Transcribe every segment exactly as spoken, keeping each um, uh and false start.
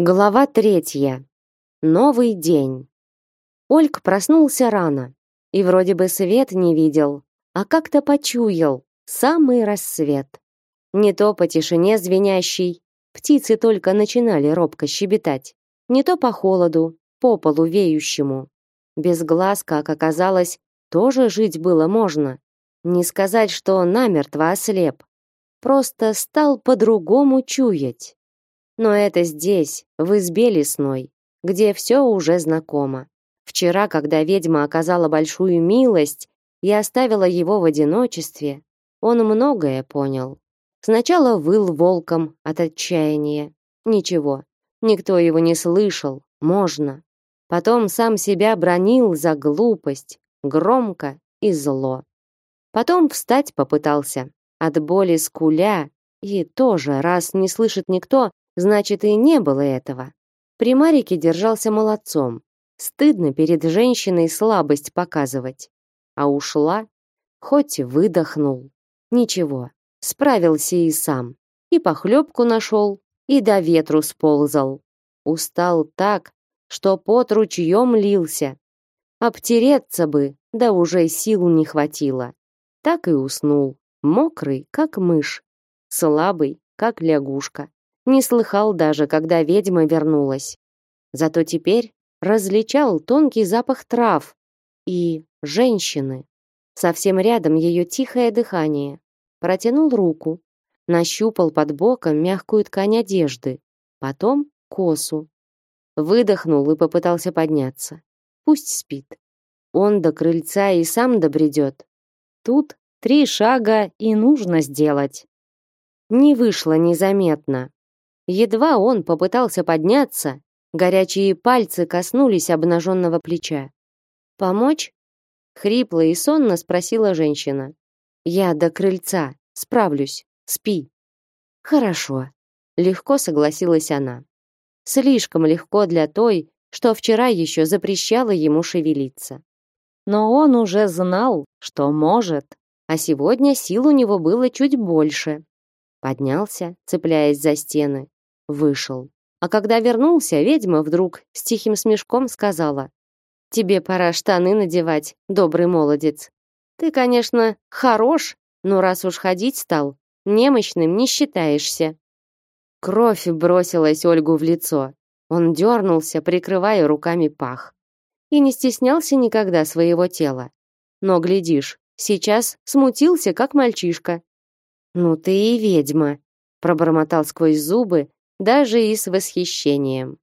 Глава третья. Новый день. Ольг проснулся рано и вроде бы свет не видел, а как-то почуял самый рассвет. Не то по тишине звенящей, птицы только начинали робко щебетать, не то по холоду, по полу веющему. Без глаз, как оказалось, тоже жить было можно. Не сказать, что намертво ослеп, просто стал по-другому чуять. Но это здесь, в избе лесной, где все уже знакомо. Вчера, когда ведьма оказала большую милость и оставила его в одиночестве, он многое понял. Сначала выл волком от отчаяния. Ничего, никто его не слышал, можно. Потом сам себя бранил за глупость, громко и зло. Потом встать попытался, от боли скуля, и тоже, раз не слышит никто, значит, и не было этого. При Марике держался молодцом. Стыдно перед женщиной слабость показывать. А ушла, хоть выдохнул. Ничего, справился и сам. И похлебку нашел, и до ветру сползал. Устал так, что пот ручьем лился. Обтереться бы, да уже сил не хватило. Так и уснул, мокрый, как мышь, слабый, как лягушка. Не слыхал даже, когда ведьма вернулась. Зато теперь различал тонкий запах трав и женщины. Совсем рядом ее тихое дыхание. Протянул руку, нащупал под боком мягкую ткань одежды, потом косу. Выдохнул и попытался подняться. Пусть спит. Он до крыльца и сам добредет. Тут три шага и нужно сделать. Не вышло незаметно. Едва он попытался подняться, горячие пальцы коснулись обнаженного плеча. «Помочь?» — хрипло и сонно спросила женщина. «Я до крыльца, справлюсь, спи». «Хорошо», — легко согласилась она. Слишком легко для той, что вчера еще запрещала ему шевелиться. Но он уже знал, что может, а сегодня сил у него было чуть больше. Поднялся, цепляясь за стены, вышел. А когда вернулся, ведьма вдруг с тихим смешком сказала: «Тебе пора штаны надевать, добрый молодец. Ты, конечно, хорош, но раз уж ходить стал, немощным не считаешься». Кровь бросилась Ольгу в лицо. Он дернулся, прикрывая руками пах. И не стеснялся никогда своего тела. Но, глядишь, сейчас смутился, как мальчишка. «Ну ты и ведьма», — пробормотал сквозь зубы, даже и с восхищением.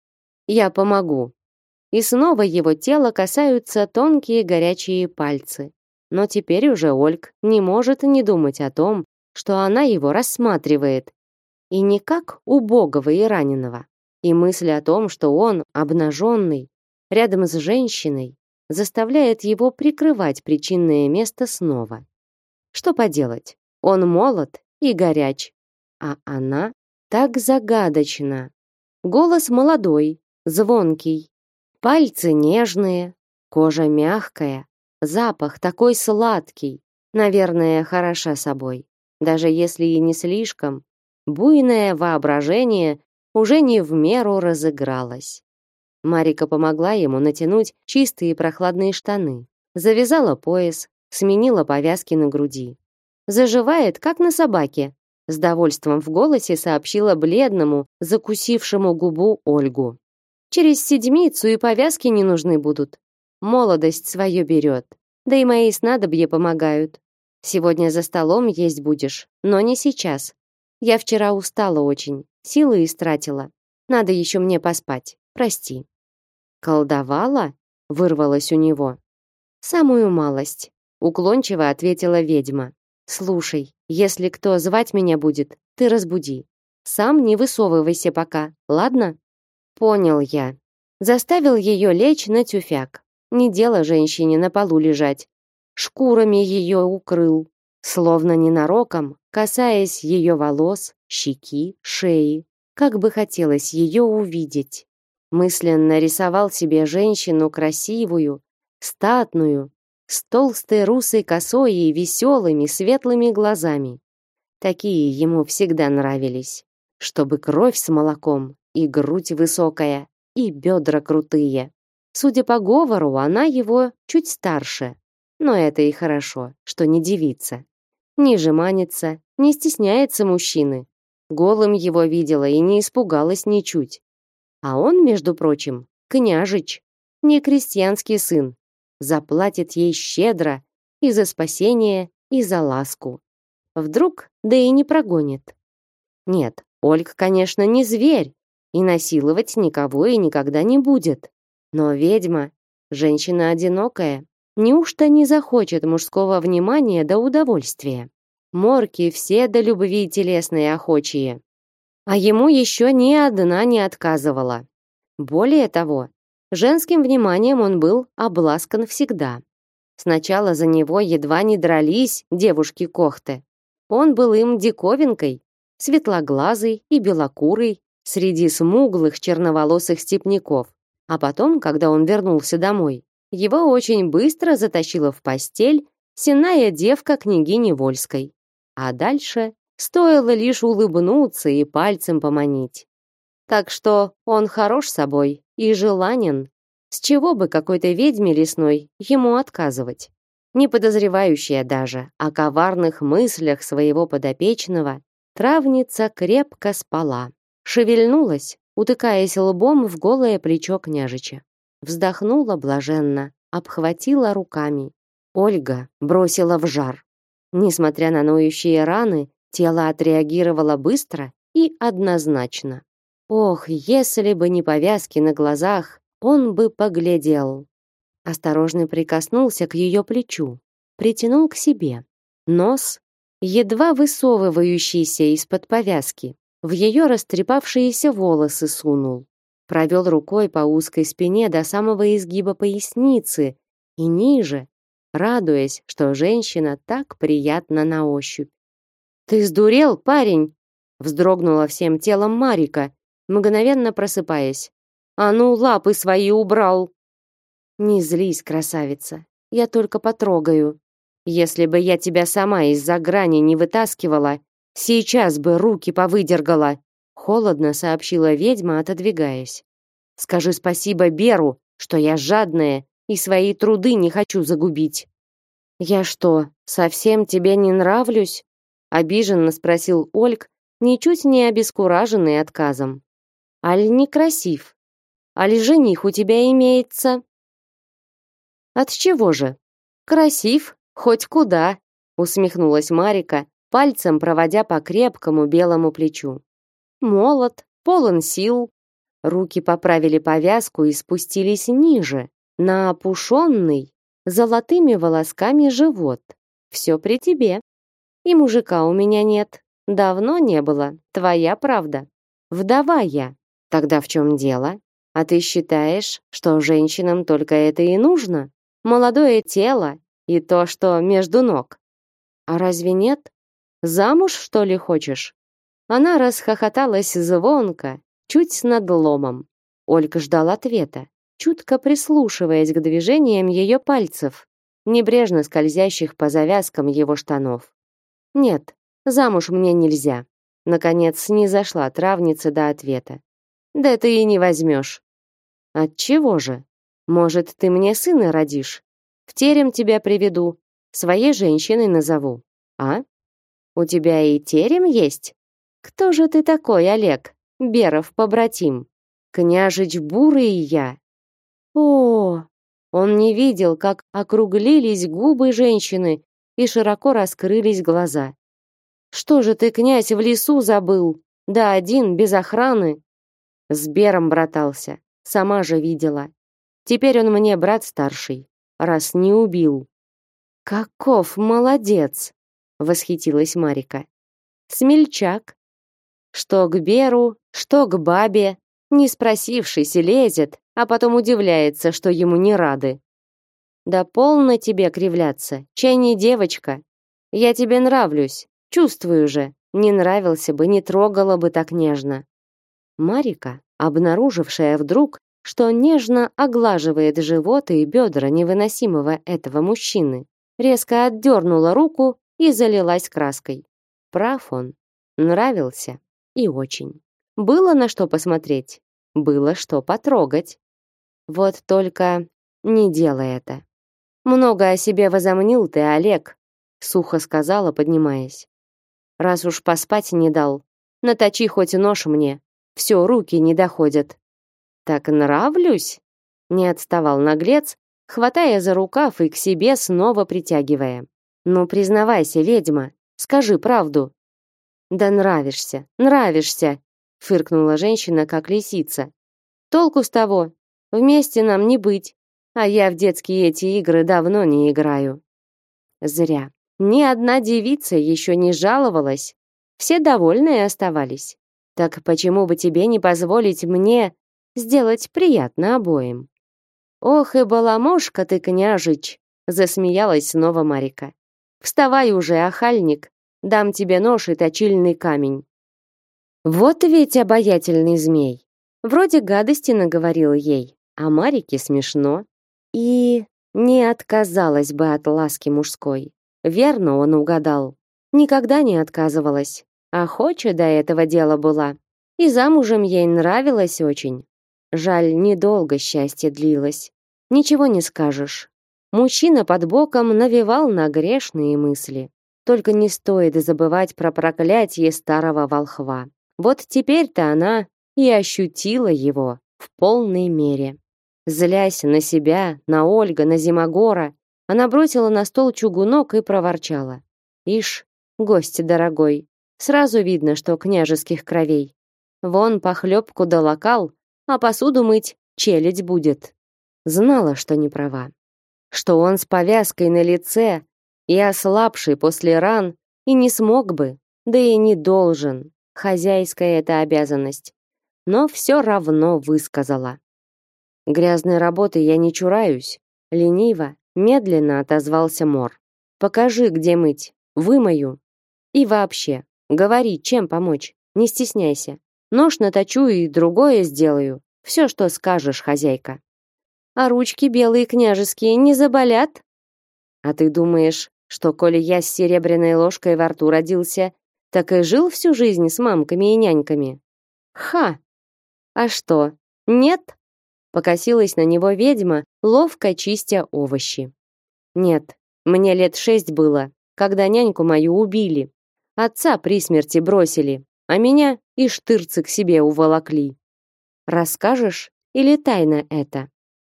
«Я помогу». И снова его тело касаются тонкие горячие пальцы. Но теперь уже Ольг не может не думать о том, что она его рассматривает. И не как убогого и раненого. И мысль о том, что он, обнаженный, рядом с женщиной, заставляет его прикрывать причинное место снова. Что поделать? Он молод и горяч, а она так загадочна. Голос молодой, звонкий, пальцы нежные, кожа мягкая, запах такой сладкий, наверное, хороша собой. Даже если и не слишком, буйное воображение уже не в меру разыгралось. Марика помогла ему натянуть чистые прохладные штаны, завязала пояс, сменила повязки на груди. Заживает, как на собаке, с довольством в голосе сообщила бледному, закусившему губу Ольгу. Через седмицу и повязки не нужны будут. Молодость свое берет, да и мои снадобья помогают. Сегодня за столом есть будешь, но не сейчас. Я вчера устала очень, силы истратила. Надо еще мне поспать, прости». «Колдовала?» — вырвалось у него. «Самую малость», — уклончиво ответила ведьма. «Слушай, если кто звать меня будет, ты разбуди. Сам не высовывайся пока, ладно?» «Понял я». Заставил ее лечь на тюфяк. Не дело женщине на полу лежать. Шкурами ее укрыл, словно ненароком, касаясь ее волос, щеки, шеи. Как бы хотелось ее увидеть. Мысленно рисовал себе женщину красивую, статную, с толстой русой косой и веселыми светлыми глазами. Такие ему всегда нравились. Чтобы кровь с молоком, и грудь высокая, и бедра крутые. Судя по говору, она его чуть старше. Но это и хорошо, что не девица. Не жеманится, не стесняется мужчины. Голым его видела и не испугалась ничуть. А он, между прочим, княжич, не крестьянский сын. Заплатит ей щедро и за спасение, и за ласку. Вдруг, да и не прогонит. Нет, Ольга, конечно, не зверь, и насиловать никого и никогда не будет. Но ведьма, женщина одинокая, неужто не захочет мужского внимания до удовольствия? Морки все до любви телесной охочие. А ему еще ни одна не отказывала. Более того, женским вниманием он был обласкан всегда. Сначала за него едва не дрались девушки Кохты. Он был им диковинкой, светлоглазый и белокурый, среди смуглых черноволосых степняков. А потом, когда он вернулся домой, его очень быстро затащила в постель сенная девка княгини Вольской. А дальше стоило лишь улыбнуться и пальцем поманить. Так что он хорош собой и желанен. С чего бы какой-то ведьме лесной ему отказывать? Не подозревающая даже о коварных мыслях своего подопечного, травница крепко спала. Шевельнулась, утыкаясь лбом в голое плечо княжича. Вздохнула блаженно, обхватила руками. Ольга бросила в жар. Несмотря на ноющие раны, тело отреагировало быстро и однозначно. Ох, если бы не повязки на глазах, он бы поглядел. Осторожно прикоснулся к ее плечу, притянул к себе. Нос, едва высовывающийся из-под повязки, в ее растрепавшиеся волосы сунул. Провел рукой по узкой спине до самого изгиба поясницы и ниже, радуясь, что женщина так приятна на ощупь. «Ты сдурел, парень?» Вздрогнула всем телом Марика, мгновенно просыпаясь. «А ну, лапы свои убрал!» «Не злись, красавица, я только потрогаю. Если бы я тебя сама из-за грани не вытаскивала, сейчас бы руки повыдергала!» Холодно сообщила ведьма, отодвигаясь. «Скажи спасибо Беру, что я жадная и свои труды не хочу загубить». «Я что, совсем тебе не нравлюсь?» Обиженно спросил Ольг, ничуть не обескураженный отказом. «Аль некрасив? Аль жених у тебя имеется?» «Отчего же? Красив, хоть куда», усмехнулась Марика, пальцем проводя по крепкому белому плечу. «Молод, полон сил». Руки поправили повязку и спустились ниже, на опушенный золотыми волосками живот. «Все при тебе. И мужика у меня нет. Давно не было, твоя правда. Вдова я. Тогда в чем дело? А ты считаешь, что женщинам только это и нужно? Молодое тело и то, что между ног. А разве нет? Замуж, что ли, хочешь?» Она расхохоталась звонко, чуть с надломом. Ольга ждал ответа, чутко прислушиваясь к движениям ее пальцев, небрежно скользящих по завязкам его штанов. «Нет, замуж мне нельзя». Наконец снизошла травница до ответа. «Да ты и не возьмешь». «Отчего же? Может, ты мне сына родишь? В терем тебя приведу, своей женщиной назову. А? У тебя и терем есть? Кто же ты такой, Олег? Беров побратим. Княжич Бурый я». О, он не видел, как округлились губы женщины и широко раскрылись глаза. «Что же ты, князь, в лесу забыл? Да один, без охраны». С Бером братался, сама же видела. Теперь он мне брат старший, раз не убил. «Каков молодец!» — восхитилась Марика. «Смельчак. Что к Беру, что к бабе, не спросившись, лезет, а потом удивляется, что ему не рады. Да полно тебе кривляться, чай не девочка. Я тебе нравлюсь, чувствую же. Не нравился бы, не трогала бы так нежно». Марика, обнаружившая вдруг, что нежно оглаживает живот и бедра невыносимого этого мужчины, резко отдернула руку и залилась краской. Прав он, нравился и очень. Было на что посмотреть, было что потрогать. Вот только не делай это. Много о себе возомнил ты, Олег, сухо сказала, поднимаясь. Раз уж поспать не дал, наточи хоть нож мне. Все, руки не доходят. Так нравлюсь? Не отставал наглец, хватая за рукав и к себе снова притягивая. Ну, признавайся, ведьма, скажи правду. Да нравишься, нравишься, фыркнула женщина, как лисица. Толку с того? Вместе нам не быть. А я в детские эти игры давно не играю. Зря. Ни одна девица еще не жаловалась. Все довольные оставались. Так почему бы тебе не позволить мне сделать приятно обоим? Ох и баламошка ты, княжич, засмеялась снова Марика. Вставай уже, охальник, дам тебе нож и точильный камень. Вот ведь обаятельный змей. Вроде гадости наговорил ей, а Марике смешно. И не отказалась бы от ласки мужской. Верно он угадал. Никогда не отказывалась. Охоча до этого дела была. И замужем ей нравилось очень. Жаль, недолго счастье длилось. Ничего не скажешь. Мужчина под боком навевал на грешные мысли. Только не стоит забывать про проклятие старого волхва. Вот теперь-то она и ощутила его в полной мере. Злясь на себя, на Ольга, на Зимогора, она бросила на стол чугунок и проворчала. Ишь, гость дорогой, сразу видно, что княжеских кровей. Вон похлебку да локал, а посуду мыть челядь будет. Знала, что не права. Что он с повязкой на лице и ослабший после ран и не смог бы, да и не должен. Хозяйская это обязанность. Но все равно высказала. Грязной работы я не чураюсь. Лениво, медленно отозвался Мор. Покажи, где мыть. Вымою. И вообще, говори, чем помочь. Не стесняйся. Нож наточу и другое сделаю. Все, что скажешь, хозяйка. А ручки белые княжеские не заболят? А ты думаешь, что коли я с серебряной ложкой во рту родился, так и жил всю жизнь с мамками и няньками? Ха! А что, нет? Покосилась на него ведьма, ловко чистя овощи. Нет, мне лет шесть было, когда няньку мою убили. Отца при смерти бросили, а меня и штырцы к себе уволокли. Расскажешь или тайна это?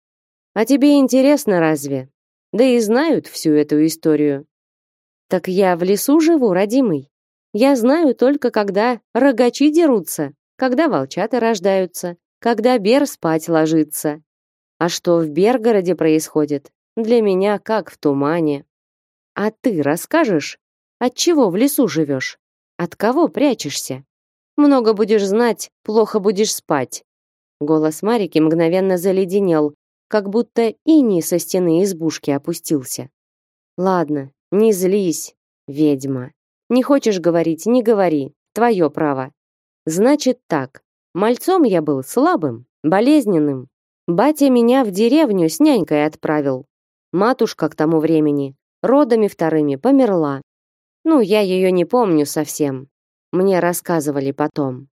А тебе интересно разве? Да и знают всю эту историю. Так я в лесу живу, родимый. Я знаю только, когда рогачи дерутся, когда волчата рождаются, когда бер спать ложится. А что в Бергороде происходит, для меня как в тумане. А ты расскажешь, от чего в лесу живешь? От кого прячешься? Много будешь знать, плохо будешь спать. Голос Марики мгновенно заледенел, как будто иней со стены избушки опустился. Ладно, не злись, ведьма. Не хочешь говорить, не говори, твое право. Значит так, мальцом я был слабым, болезненным. Батя меня в деревню с нянькой отправил. Матушка к тому времени родами вторыми померла. Ну, я ее не помню совсем. Мне рассказывали потом.